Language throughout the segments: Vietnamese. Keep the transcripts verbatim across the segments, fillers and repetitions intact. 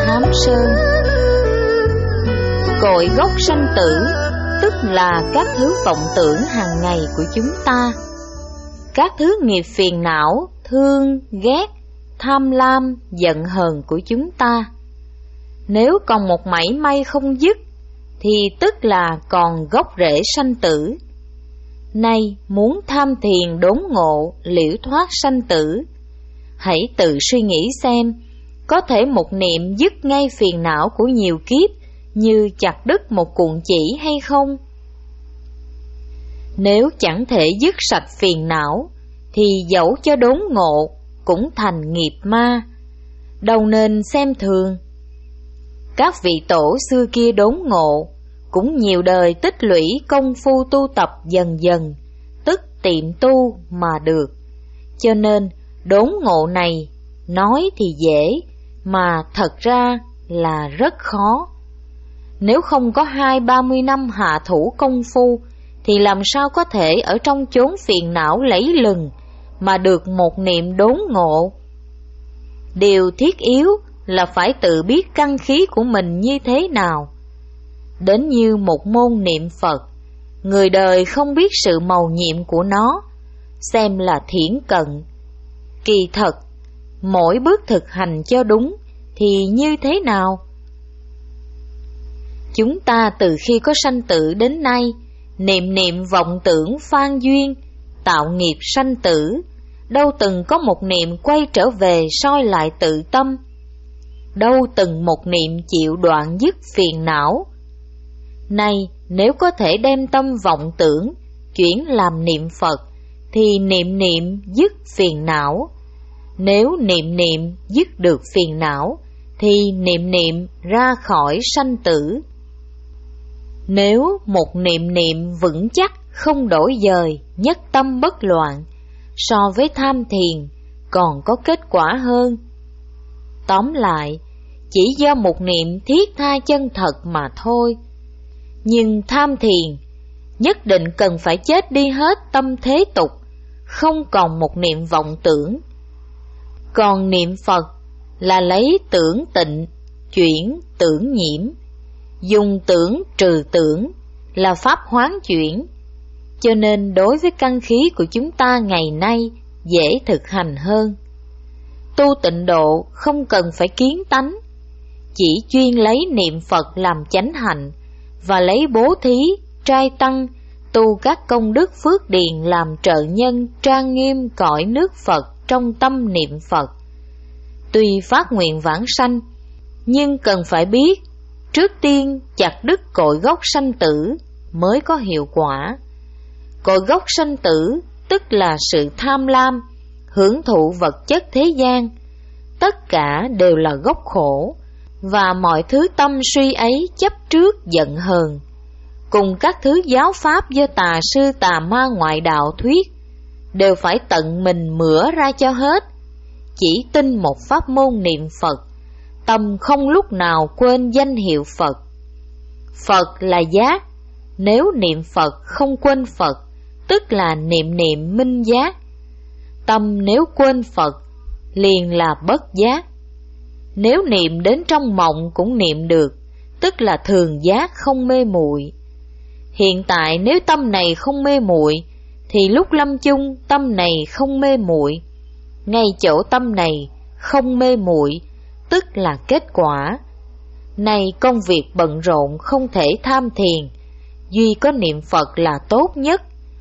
Thám Sơn. Cội gốc sanh tử tức là các thứ vọng tưởng hàng ngày của chúng ta, các thứ nghiệp phiền não, thương, ghét, tham lam, giận hờn của chúng ta. Nếu còn một mảy may không dứt thì tức là còn gốc rễ sanh tử. Nay muốn tham thiền đốn ngộ, liễu thoát sanh tử, hãy tự suy nghĩ xem, có thể một niệm dứt ngay phiền não của nhiều kiếp như chặt đứt một cuộn chỉ hay không? Nếu chẳng thể dứt sạch phiền não thì dẫu cho đốn ngộ cũng thành nghiệp ma, đâu nên xem thường. Các vị tổ xưa kia đốn ngộ cũng nhiều đời tích lũy công phu tu tập dần dần, tức tiệm tu mà được. Cho nên đốn ngộ này nói thì dễ mà thật ra là rất khó. Nếu không có hai ba mươi năm hạ thủ công phu thì làm sao có thể ở trong chốn phiền não lẫy lừng mà được một niệm đốn ngộ. Điều thiết yếu là phải tự biết căn khí của mình như thế nào. Đến như một môn niệm Phật, người đời không biết sự màu nhiệm của nó, xem là thiển cận. Kỳ thật, mỗi bước thực hành cho đúng thì như thế nào? Chúng ta từ khi có sanh tử đến nay, niệm niệm vọng tưởng phan duyên, tạo nghiệp sanh tử, đâu từng có một niệm quay trở về soi lại tự tâm, đâu từng một niệm chịu đoạn dứt phiền não. Nay nếu có thể đem tâm vọng tưởng chuyển làm niệm Phật thì niệm niệm dứt phiền não. Nếu niệm niệm dứt được phiền não thì niệm niệm ra khỏi sanh tử. Nếu một niệm niệm vững chắc không đổi dời, nhất tâm bất loạn, so với tham thiền còn có kết quả hơn. Tóm lại, chỉ do một niệm thiết tha chân thật mà thôi. Nhưng tham thiền nhất định cần phải chết đi hết tâm thế tục, không còn một niệm vọng tưởng. Còn niệm Phật là lấy tưởng tịnh chuyển tưởng nhiễm, dùng tưởng trừ tưởng, là pháp hoán chuyển. Cho nên đối với căn khí của chúng ta ngày nay dễ thực hành hơn. Tu tịnh độ không cần phải kiến tánh, chỉ chuyên lấy niệm Phật làm chánh hạnh, và lấy bố thí, trai tăng, tu các công đức phước điền làm trợ nhân trang nghiêm cõi nước Phật trong tâm niệm Phật. Tuy phát nguyện vãng sanh, nhưng cần phải biết, trước tiên chặt đứt cội gốc sanh tử mới có hiệu quả. Cội gốc sanh tử tức là sự tham lam, hưởng thụ vật chất thế gian, tất cả đều là gốc khổ, và mọi thứ tâm suy ấy chấp trước giận hờn, cùng các thứ giáo pháp do tà sư tà ma ngoại đạo thuyết, đều phải tận mình mửa ra cho hết. Chỉ tin một pháp môn niệm Phật, tâm không lúc nào quên danh hiệu Phật. Phật là giác, nếu niệm Phật không quên Phật, tức là niệm niệm minh giác. Tâm nếu quên Phật, liền là bất giác. Nếu niệm đến trong mộng cũng niệm được, tức là thường giác không mê muội. Hiện tại nếu tâm này không mê muội, thì lúc lâm chung tâm này không mê muội. Ngay chỗ tâm này không mê muội, tức là kết quả. Này công việc bận rộn không thể tham thiền, duy có niệm Phật là tốt nhất.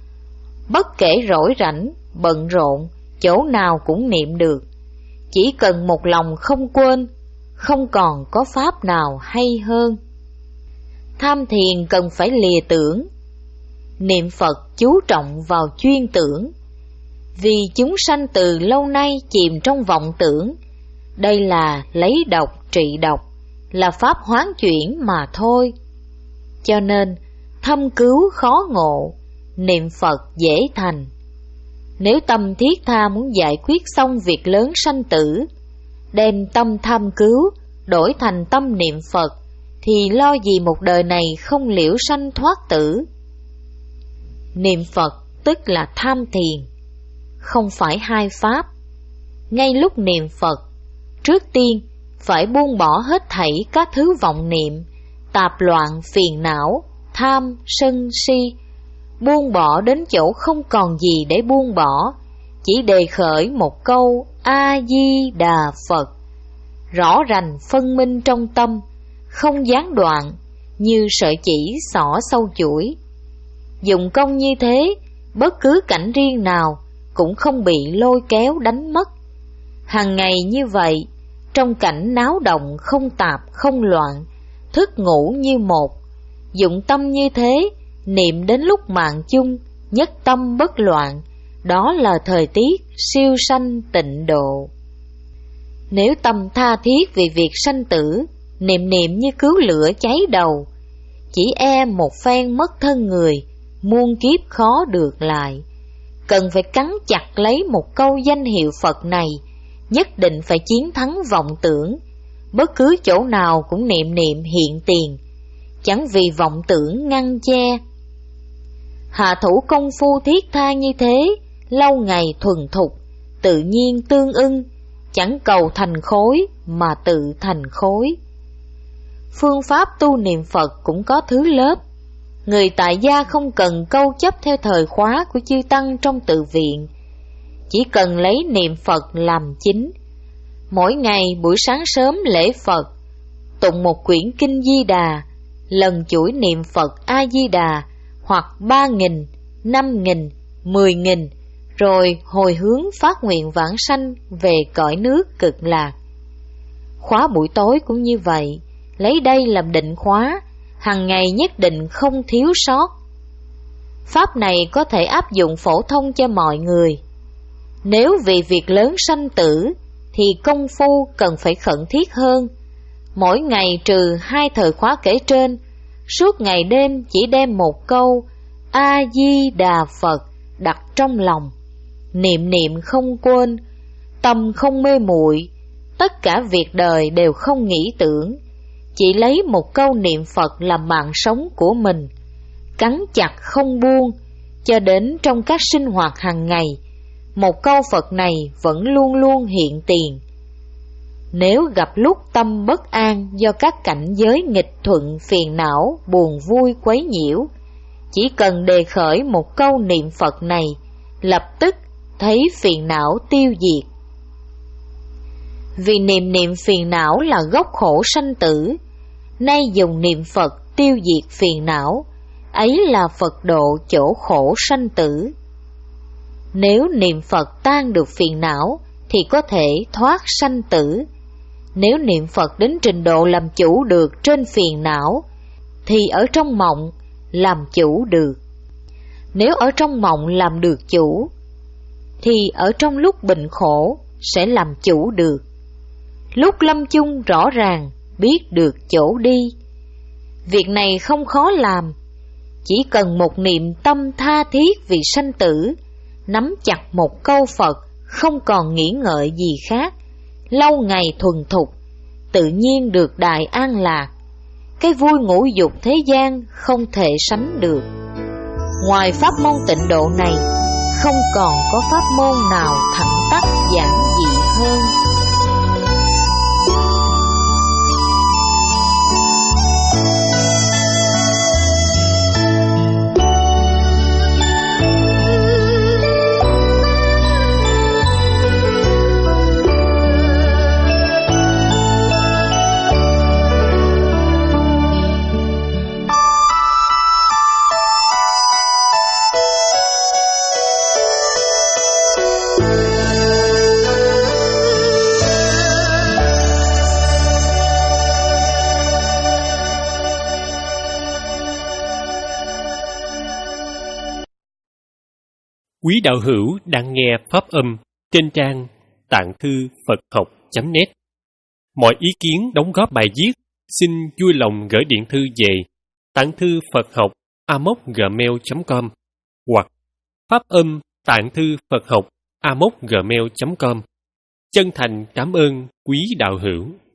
Bất kể rỗi rảnh, bận rộn, chỗ nào cũng niệm được. Chỉ cần một lòng không quên, không còn có pháp nào hay hơn. Tham thiền cần phải lìa tưởng, niệm Phật chú trọng vào chuyên tưởng. Vì chúng sanh từ lâu nay chìm trong vọng tưởng, đây là lấy độc trị độc, là pháp hoán chuyển mà thôi. Cho nên thâm cứu khó ngộ, niệm Phật dễ thành. Nếu tâm thiết tha muốn giải quyết xong việc lớn sanh tử, đem tâm tham cứu đổi thành tâm niệm Phật, thì lo gì một đời này không liễu sanh thoát tử. Niệm Phật tức là tham thiền, không phải hai pháp. Ngay lúc niệm Phật, trước tiên phải buông bỏ hết thảy các thứ vọng niệm, tạp loạn phiền não, tham, sân, si, buông bỏ đến chỗ không còn gì để buông bỏ, chỉ đề khởi một câu A-di-đà Phật, rõ rành phân minh trong tâm, không gián đoạn, như sợi chỉ xỏ sâu chuỗi. Dụng công như thế, bất cứ cảnh riêng nào cũng không bị lôi kéo đánh mất. Hằng ngày như vậy, trong cảnh náo động không tạp không loạn, thức ngủ như một, dụng tâm như thế, niệm đến lúc mạng chung, nhất tâm bất loạn, đó là thời tiết siêu sanh tịnh độ. Nếu tâm tha thiết vì việc sanh tử, niệm niệm như cứu lửa cháy đầu, chỉ e một phen mất thân người, muôn kiếp khó được lại. Cần phải cắn chặt lấy một câu danh hiệu Phật này, nhất định phải chiến thắng vọng tưởng. Bất cứ chỗ nào cũng niệm niệm hiện tiền, chẳng vì vọng tưởng ngăn che. Hạ thủ công phu thiết tha như thế, lâu ngày thuần thục, tự nhiên tương ưng, chẳng cầu thành khối mà tự thành khối. Phương pháp tu niệm Phật cũng có thứ lớp. Người tại gia không cần câu chấp theo thời khóa của chư tăng trong tự viện, chỉ cần lấy niệm Phật làm chính. Mỗi ngày buổi sáng sớm lễ Phật, tụng một quyển kinh Di Đà, lần chuỗi niệm Phật A Di Đà hoặc ba nghìn, năm nghìn, mười nghìn, rồi hồi hướng phát nguyện vãng sanh về cõi nước cực lạc. Khóa buổi tối cũng như vậy, lấy đây làm định khóa, hằng ngày nhất định không thiếu sót. Pháp này có thể áp dụng phổ thông cho mọi người. Nếu vì việc lớn sanh tử, thì công phu cần phải khẩn thiết hơn. Mỗi ngày trừ hai thời khóa kể trên, suốt ngày đêm chỉ đem một câu A-di-đà Phật đặt trong lòng, niệm niệm không quên, tâm không mê muội, tất cả việc đời đều không nghĩ tưởng, chỉ lấy một câu niệm Phật làm mạng sống của mình, cắn chặt không buông, cho đến trong các sinh hoạt hàng ngày, một câu Phật này vẫn luôn luôn hiện tiền. Nếu gặp lúc tâm bất an do các cảnh giới nghịch thuận phiền não, buồn vui quấy nhiễu, chỉ cần đề khởi một câu niệm Phật này, lập tức thấy phiền não tiêu diệt. Vì niệm niệm phiền não là gốc khổ sanh tử, nay dùng niệm Phật tiêu diệt phiền não, ấy là Phật độ chỗ khổ sanh tử. Nếu niệm Phật tan được phiền não thì có thể thoát sanh tử. Nếu niệm Phật đến trình độ làm chủ được trên phiền não thì ở trong mộng làm chủ được. Nếu ở trong mộng làm được chủ thì ở trong lúc bệnh khổ sẽ làm chủ được. Lúc lâm chung rõ ràng biết được chỗ đi. Việc này không khó làm, chỉ cần một niệm tâm tha thiết vì sanh tử, nắm chặt một câu Phật, không còn nghĩ ngợi gì khác, lâu ngày thuần thục, tự nhiên được đại an lạc. Cái vui ngũ dục thế gian không thể sánh được. Ngoài pháp môn tịnh độ này, không còn có pháp môn nào thẳng tắp giản dị hơn. Quý đạo hữu đang nghe pháp âm trên trang tạng thư Phật học chấm net. Mọi ý kiến đóng góp bài viết xin vui lòng gửi điện thư về tạng thư Phật học a m o c gmail chấm com hoặc pháp âm tạng thư Phật học a m o c gmail chấm com. Chân thành cảm ơn quý đạo hữu.